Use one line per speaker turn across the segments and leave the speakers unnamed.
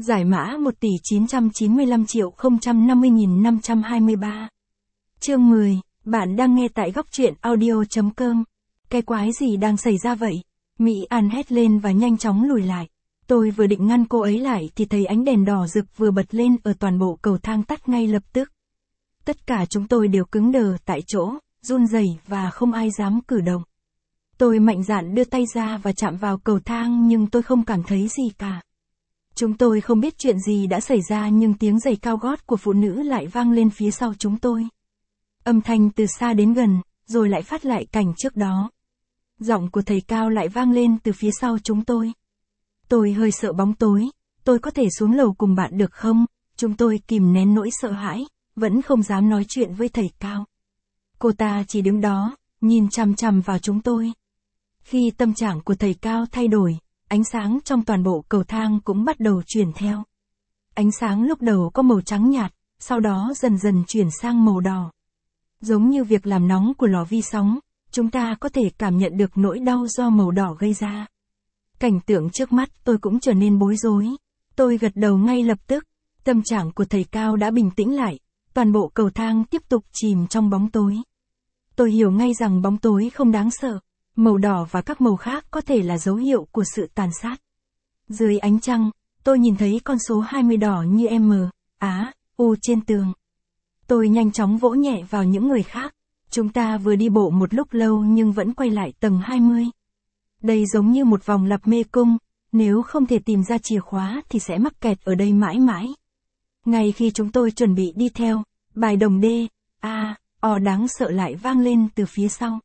Giải mã 1.995.050.523. Chương 10, bạn đang nghe tại góc truyện audio.com. Cái quái gì đang xảy ra vậy? Mỹ An hét lên và nhanh chóng lùi lại. Tôi vừa định ngăn cô ấy lại thì thấy ánh đèn đỏ rực vừa bật lên ở toàn bộ cầu thang tắt ngay lập tức. Tất cả chúng tôi đều cứng đờ tại chỗ, run rẩy và không ai dám cử động. Tôi mạnh dạn đưa tay ra và chạm vào cầu thang nhưng tôi không cảm thấy gì cả. Chúng tôi không biết chuyện gì đã xảy ra nhưng tiếng giày cao gót của phụ nữ lại vang lên phía sau chúng tôi. Âm thanh từ xa đến gần, rồi lại phát lại cảnh trước đó. Giọng của thầy Cao lại vang lên từ phía sau chúng tôi. Tôi hơi sợ bóng tối, tôi có thể xuống lầu cùng bạn được không? Chúng tôi kìm nén nỗi sợ hãi, vẫn không dám nói chuyện với thầy Cao. Cô ta chỉ đứng đó, nhìn chằm chằm vào chúng tôi. Khi tâm trạng của thầy Cao thay đổi, ánh sáng trong toàn bộ cầu thang cũng bắt đầu chuyển theo. Ánh sáng lúc đầu có màu trắng nhạt, sau đó dần dần chuyển sang màu đỏ. Giống như việc làm nóng của lò vi sóng, chúng ta có thể cảm nhận được nỗi đau do màu đỏ gây ra. Cảnh tượng trước mắt tôi cũng trở nên bối rối. Tôi gật đầu ngay lập tức, tâm trạng của thầy Cao đã bình tĩnh lại, toàn bộ cầu thang tiếp tục chìm trong bóng tối. Tôi hiểu ngay rằng bóng tối không đáng sợ. Màu đỏ và các màu khác có thể là dấu hiệu của sự tàn sát. Dưới ánh trăng, tôi nhìn thấy con số 20 đỏ như M, Á, U trên tường. Tôi nhanh chóng vỗ nhẹ vào những người khác. Chúng ta vừa đi bộ một lúc lâu nhưng vẫn quay lại tầng 20. Đây giống như một vòng lặp mê cung, nếu không thể tìm ra chìa khóa thì sẽ mắc kẹt ở đây mãi mãi. Ngay khi chúng tôi chuẩn bị đi theo, bài đồng D, A, O đáng sợ lại vang lên từ phía sau.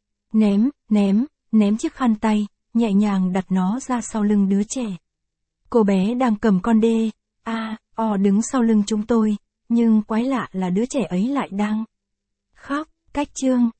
Ném chiếc khăn tay, nhẹ nhàng đặt nó ra sau lưng đứa trẻ. Cô bé đang cầm con D, A, O đứng sau lưng chúng tôi, nhưng quái lạ là đứa trẻ ấy lại đang khóc. Cách chương